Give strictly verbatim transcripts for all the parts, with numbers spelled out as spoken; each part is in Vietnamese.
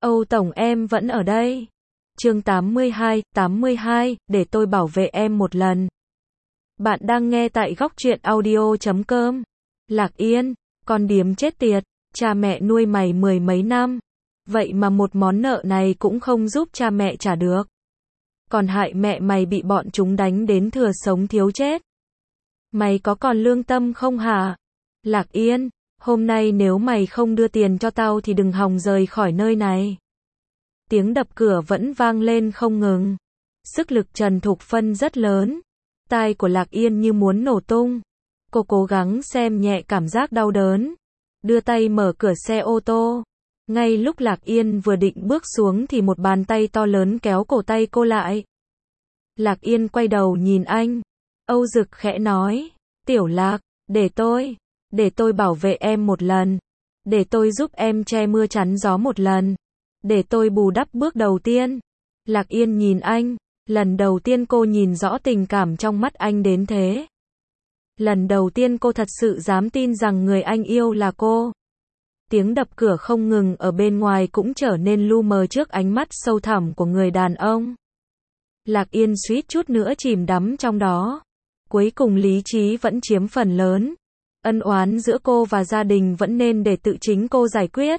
Âu Tổng em vẫn ở đây. Chương tám mươi hai, tám mươi hai, để tôi bảo vệ em một lần. Bạn đang nghe tại góc truyện audio chấm com. Lạc Yên, con điếm chết tiệt, cha mẹ nuôi mày mười mấy năm. Vậy mà một món nợ này cũng không giúp cha mẹ trả được. Còn hại mẹ mày bị bọn chúng đánh đến thừa sống thiếu chết. Mày có còn lương tâm không hả? Lạc Yên, hôm nay nếu mày không đưa tiền cho tao thì đừng hòng rời khỏi nơi này. Tiếng đập cửa vẫn vang lên không ngừng. Sức lực Trần Thục Phân rất lớn. Tai của Lạc Yên như muốn nổ tung. Cô cố gắng xem nhẹ cảm giác đau đớn. Đưa tay mở cửa xe ô tô. Ngay lúc Lạc Yên vừa định bước xuống thì một bàn tay to lớn kéo cổ tay cô lại. Lạc Yên quay đầu nhìn anh. Âu Dực khẽ nói. Tiểu Lạc, để tôi, để tôi bảo vệ em một lần. Để tôi giúp em che mưa chắn gió một lần. Để tôi bù đắp bước đầu tiên. Lạc Yên nhìn anh. Lần đầu tiên cô nhìn rõ tình cảm trong mắt anh đến thế. Lần đầu tiên cô thật sự dám tin rằng người anh yêu là cô. Tiếng đập cửa không ngừng ở bên ngoài cũng trở nên lu mờ trước ánh mắt sâu thẳm của người đàn ông. Lạc Yên suýt chút nữa chìm đắm trong đó. Cuối cùng lý trí vẫn chiếm phần lớn. Ân oán giữa cô và gia đình vẫn nên để tự chính cô giải quyết.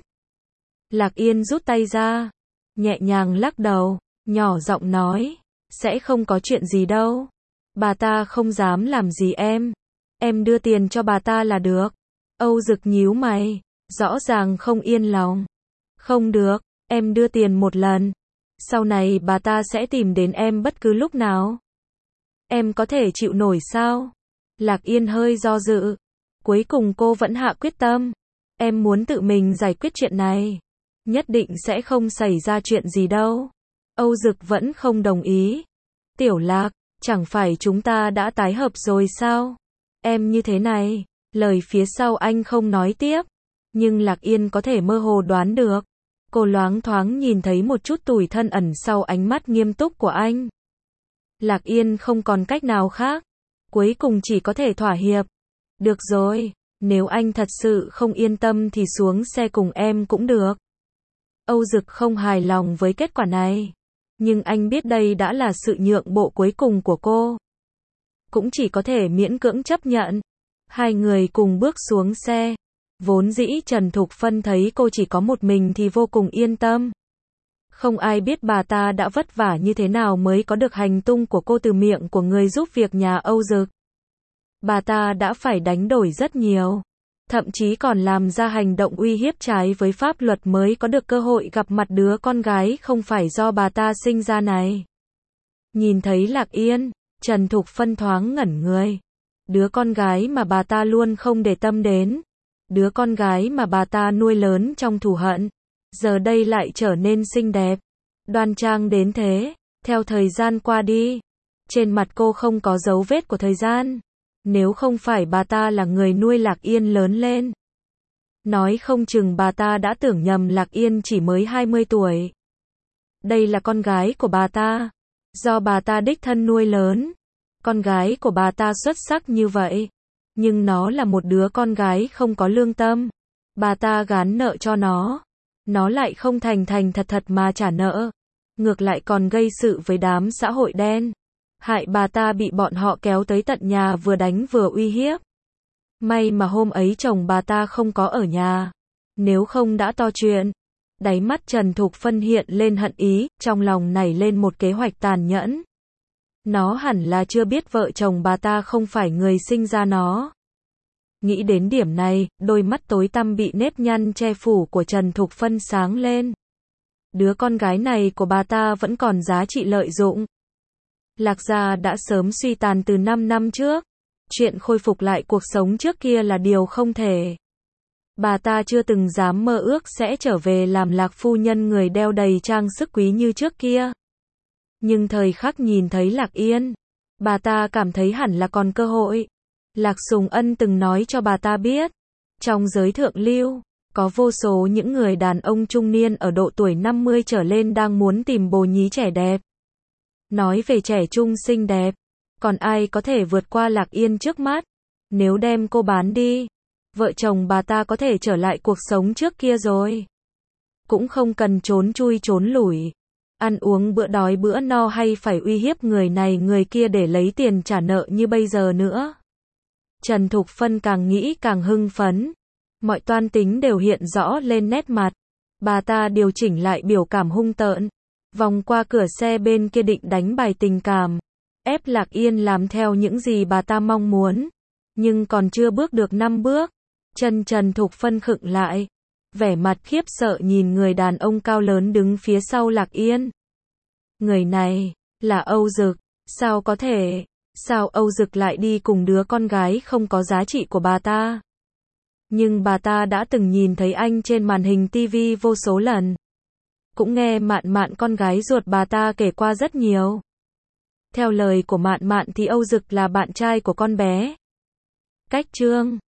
Lạc Yên rút tay ra, nhẹ nhàng lắc đầu, nhỏ giọng nói, sẽ không có chuyện gì đâu. Bà ta không dám làm gì em. Em đưa tiền cho bà ta là được. Âu Dực nhíu mày, rõ ràng không yên lòng. Không được, em đưa tiền một lần. Sau này bà ta sẽ tìm đến em bất cứ lúc nào. Em có thể chịu nổi sao? Lạc Yên hơi do dự. Cuối cùng cô vẫn hạ quyết tâm. Em muốn tự mình giải quyết chuyện này. Nhất định sẽ không xảy ra chuyện gì đâu. Âu Dực vẫn không đồng ý. Tiểu Lạc, chẳng phải chúng ta đã tái hợp rồi sao? Em như thế này. Lời phía sau anh không nói tiếp. Nhưng Lạc Yên có thể mơ hồ đoán được. Cô loáng thoáng nhìn thấy một chút tủi thân ẩn sau ánh mắt nghiêm túc của anh. Lạc Yên không còn cách nào khác. Cuối cùng chỉ có thể thỏa hiệp. Được rồi, nếu anh thật sự không yên tâm thì xuống xe cùng em cũng được. Âu Dực không hài lòng với kết quả này. Nhưng anh biết đây đã là sự nhượng bộ cuối cùng của cô. Cũng chỉ có thể miễn cưỡng chấp nhận. Hai người cùng bước xuống xe. Vốn dĩ Trần Thục Phân thấy cô chỉ có một mình thì vô cùng yên tâm. Không ai biết bà ta đã vất vả như thế nào mới có được hành tung của cô từ miệng của người giúp việc nhà Âu Dực. Bà ta đã phải đánh đổi rất nhiều. Thậm chí còn làm ra hành động uy hiếp trái với pháp luật mới có được cơ hội gặp mặt đứa con gái không phải do bà ta sinh ra này. Nhìn thấy Lạc Yên, Trần Thục Phân thoáng ngẩn người. Đứa con gái mà bà ta luôn không để tâm đến. Đứa con gái mà bà ta nuôi lớn trong thù hận. Giờ đây lại trở nên xinh đẹp. Đoan trang đến thế. Theo thời gian qua đi. Trên mặt cô không có dấu vết của thời gian. Nếu không phải bà ta là người nuôi Lạc Yên lớn lên. Nói không chừng bà ta đã tưởng nhầm Lạc Yên chỉ mới hai mươi tuổi. Đây là con gái của bà ta. Do bà ta đích thân nuôi lớn. Con gái của bà ta xuất sắc như vậy. Nhưng nó là một đứa con gái không có lương tâm. Bà ta gán nợ cho nó. Nó lại không thành thành thật thật mà trả nợ. Ngược lại còn gây sự với đám xã hội đen. Hại bà ta bị bọn họ kéo tới tận nhà vừa đánh vừa uy hiếp. May mà hôm ấy chồng bà ta không có ở nhà. Nếu không đã to chuyện. Đáy mắt Trần Thục Phân hiện lên hận ý, trong lòng nảy lên một kế hoạch tàn nhẫn. Nó hẳn là chưa biết vợ chồng bà ta không phải người sinh ra nó. Nghĩ đến điểm này, đôi mắt tối tăm bị nếp nhăn che phủ của Trần Thục Phân sáng lên. Đứa con gái này của bà ta vẫn còn giá trị lợi dụng. Lạc gia đã sớm suy tàn từ năm năm trước. Chuyện khôi phục lại cuộc sống trước kia là điều không thể. Bà ta chưa từng dám mơ ước sẽ trở về làm Lạc phu nhân người đeo đầy trang sức quý như trước kia. Nhưng thời khắc nhìn thấy Lạc Yên, bà ta cảm thấy hẳn là còn cơ hội. Lạc Sùng Ân từng nói cho bà ta biết, trong giới thượng lưu, có vô số những người đàn ông trung niên ở độ tuổi năm mươi trở lên đang muốn tìm bồ nhí trẻ đẹp. Nói về trẻ trung xinh đẹp, còn ai có thể vượt qua Lạc Yên trước mắt. Nếu đem cô bán đi, vợ chồng bà ta có thể trở lại cuộc sống trước kia rồi. cũng không cần trốn chui trốn lủi. Ăn uống bữa đói bữa no hay phải uy hiếp người này người kia để lấy tiền trả nợ như bây giờ nữa. Trần Thục Phân càng nghĩ càng hưng phấn. Mọi toan tính đều hiện rõ lên nét mặt. Bà ta điều chỉnh lại biểu cảm hung tợn. Vòng qua cửa xe bên kia định đánh bài tình cảm. Ép Lạc Yên làm theo những gì bà ta mong muốn. Nhưng còn chưa bước được năm bước. Chân Trần Thục Phân khựng lại. Vẻ mặt khiếp sợ nhìn người đàn ông cao lớn đứng phía sau Lạc Yên. Người này, là Âu Dực. Sao có thể? Sao Âu Dực lại đi cùng đứa con gái không có giá trị của bà ta? Nhưng bà ta đã từng nhìn thấy anh trên màn hình ti vi vô số lần. Cũng nghe Mạn Mạn con gái ruột bà ta kể qua rất nhiều. Theo lời của Mạn Mạn thì Âu Dực là bạn trai của con bé. Cách Trương